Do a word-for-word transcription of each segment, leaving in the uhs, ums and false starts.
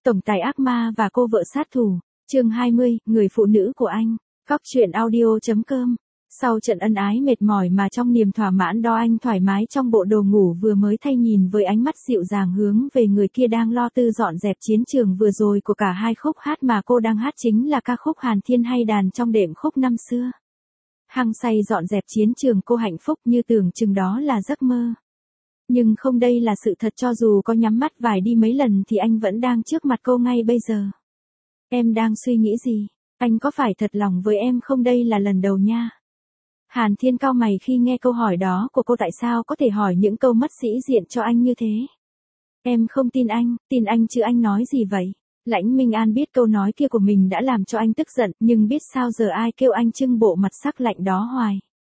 Tổng tài ác ma và cô vợ sát thủ. Chương hai mươi, người phụ nữ của anh. Góc truyện audio chấm com. Sau trận ân ái mệt mỏi mà trong niềm thỏa mãn đó anh thoải mái trong bộ đồ ngủ vừa mới thay, nhìn với ánh mắt dịu dàng hướng về người kia đang lo tư dọn dẹp chiến trường vừa rồi của cả hai. Khúc hát mà cô đang hát chính là ca khúc Hàn Thiên hay đàn trong đệm khúc năm xưa. Hăng say dọn dẹp chiến trường, cô hạnh phúc như tưởng chừng đó là giấc mơ. Nhưng không, đây là sự thật. Cho dù có nhắm mắt vài đi mấy lần thì anh vẫn đang trước mặt cô ngay bây giờ. Em đang suy nghĩ gì? Anh có phải thật lòng với em không? Đây là lần đầu nha. Hàn Thiên cau mày khi nghe câu hỏi đó của cô. Tại sao có thể hỏi những câu mất sĩ diện cho anh như thế? Em không tin anh. Tin anh chứ, anh nói gì vậy? Lãnh Minh An biết câu nói kia của mình đã làm cho anh tức giận, nhưng biết sao giờ, ai kêu anh trưng bộ mặt sắc lạnh đó hoài.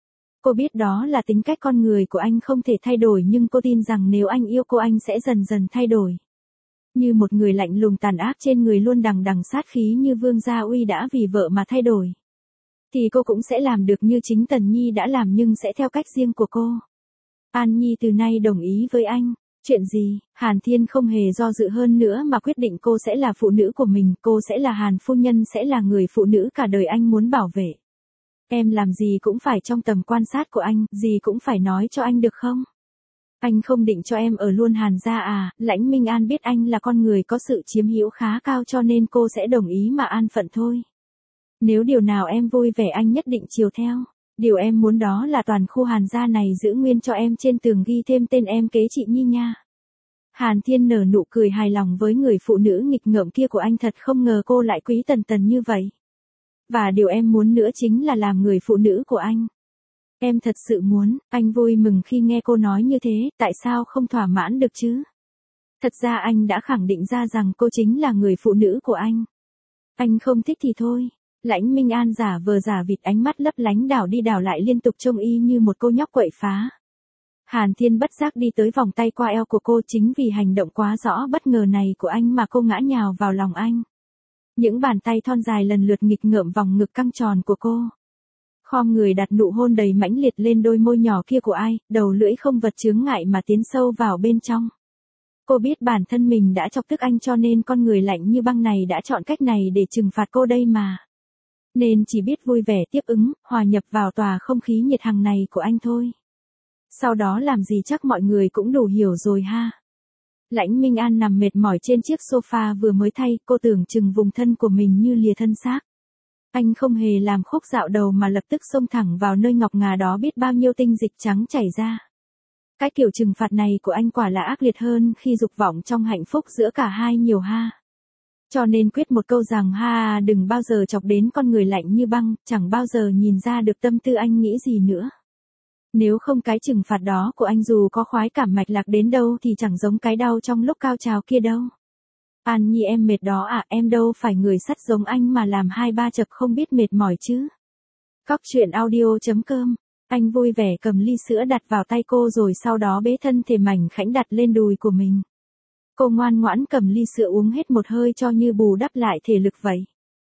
Cô biết đó là tính cách con người của anh, không thể thay đổi, nhưng cô tin rằng nếu anh yêu cô anh sẽ dần dần thay đổi. Như một người lạnh lùng tàn ác trên người luôn đằng đằng sát khí như Vương Gia Uy đã vì vợ mà thay đổi, thì cô cũng sẽ làm được như chính Tần Nhi đã làm, nhưng sẽ theo cách riêng của cô. An Nhi từ nay đồng ý với anh. Chuyện gì? Hàn Thiên không hề do dự hơn nữa mà quyết định cô sẽ là phụ nữ của mình, cô sẽ là Hàn phu nhân, sẽ là người phụ nữ cả đời anh muốn bảo vệ. Em làm gì cũng phải trong tầm quan sát của anh, gì cũng phải nói cho anh được không? Anh không định cho em ở luôn Hàn gia à? Lãnh Minh An biết anh là con người có sự chiếm hữu khá cao, cho nên cô sẽ đồng ý mà an phận thôi. Nếu điều nào em vui vẻ anh nhất định chiều theo. Điều em muốn đó là toàn khu Hàn gia này giữ nguyên cho em, trên tường ghi thêm tên em kế chị Nhi nha. Hàn Thiên nở nụ cười hài lòng với người phụ nữ nghịch ngợm kia của anh, thật không ngờ cô lại quý Tần Tần như vậy. Và điều em muốn nữa chính là làm người phụ nữ của anh. Em thật sự muốn. Anh vui mừng khi nghe cô nói như thế, tại sao không thỏa mãn được chứ? Thật ra anh đã khẳng định ra rằng cô chính là người phụ nữ của anh. Anh không thích thì thôi. Lãnh Minh An giả vờ giả vịt, ánh mắt lấp lánh đảo đi đảo lại liên tục, trông y như một cô nhóc quậy phá. Hàn Thiên bất giác đi tới vòng tay qua eo của cô, chính vì hành động quá rõ bất ngờ này của anh mà cô ngã nhào vào lòng anh. Những bàn tay thon dài lần lượt nghịch ngợm vòng ngực căng tròn của cô. Khom người đặt nụ hôn đầy mãnh liệt lên đôi môi nhỏ kia của ai, đầu lưỡi không vật chướng ngại mà tiến sâu vào bên trong. Cô biết bản thân mình đã chọc tức anh, cho nên con người lạnh như băng này đã chọn cách này để trừng phạt cô đây mà. Nên chỉ biết vui vẻ tiếp ứng, hòa nhập vào tòa không khí nhiệt hằng này của anh thôi. Sau đó làm gì chắc mọi người cũng đủ hiểu rồi ha. Lãnh Minh An nằm mệt mỏi trên chiếc sofa vừa mới thay, cô tưởng chừng vùng thân của mình như lìa thân xác. Anh không hề làm khúc dạo đầu mà lập tức xông thẳng vào nơi ngọc ngà đó, biết bao nhiêu tinh dịch trắng chảy ra. Cái kiểu trừng phạt này của anh quả là ác liệt hơn khi dục vọng trong hạnh phúc giữa cả hai nhiều ha. Cho nên quyết một câu rằng ha, đừng bao giờ chọc đến con người lạnh như băng, chẳng bao giờ nhìn ra được tâm tư anh nghĩ gì nữa. Nếu không cái trừng phạt đó của anh dù có khoái cảm mạch lạc đến đâu thì chẳng giống cái đau trong lúc cao trào kia đâu. An Nhi em mệt đó à? Em đâu phải người sắt giống anh mà làm hai ba chập không biết mệt mỏi chứ. Góc truyện audio chấm com. Anh vui vẻ cầm ly sữa đặt vào tay cô, rồi sau đó bế thân thể mảnh khảnh đặt lên đùi của mình. Cô ngoan ngoãn cầm ly sữa uống hết một hơi cho như bù đắp lại thể lực vậy.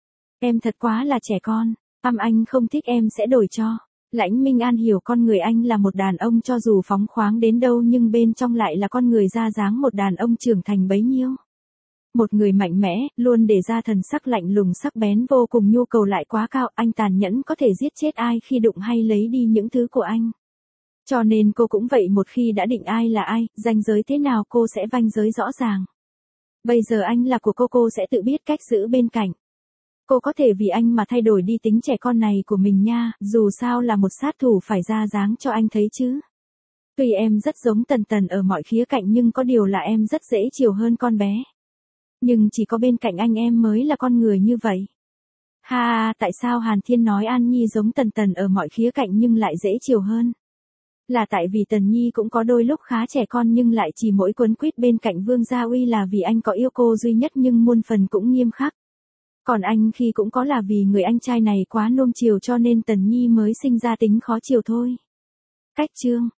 Em thật quá là trẻ con. Âm anh không thích em sẽ đổi cho. Lãnh Minh An hiểu con người anh là một đàn ông cho dù phóng khoáng đến đâu, nhưng bên trong lại là con người ra dáng một đàn ông trưởng thành bấy nhiêu. Một người mạnh mẽ, luôn để ra thần sắc lạnh lùng sắc bén vô cùng, nhu cầu lại quá cao, anh tàn nhẫn có thể giết chết ai khi đụng hay lấy đi những thứ của anh. Cho nên cô cũng vậy, một khi đã định ai là ai, ranh giới thế nào cô sẽ vanh giới rõ ràng. Bây giờ anh là của cô, cô sẽ tự biết cách giữ bên cạnh. Cô có thể vì anh mà thay đổi đi tính trẻ con này của mình nha, dù sao là một sát thủ phải ra dáng cho anh thấy chứ. Tuy em rất giống Tần Tần ở mọi khía cạnh, nhưng có điều là em rất dễ chiều hơn con bé. Nhưng chỉ có bên cạnh anh em mới là con người như vậy. Ha, tại sao Hàn Thiên nói An Nhi giống Tần Tần ở mọi khía cạnh nhưng lại dễ chiều hơn? Là tại vì Tần Nhi cũng có đôi lúc khá trẻ con nhưng lại chỉ mỗi quấn quýt bên cạnh Vương Gia Uy là vì anh có yêu cô duy nhất nhưng muôn phần cũng nghiêm khắc. Còn anh khi cũng có là vì người anh trai này quá nuông chiều, cho nên Tần Nhi mới sinh ra tính khó chiều thôi. Cách chương.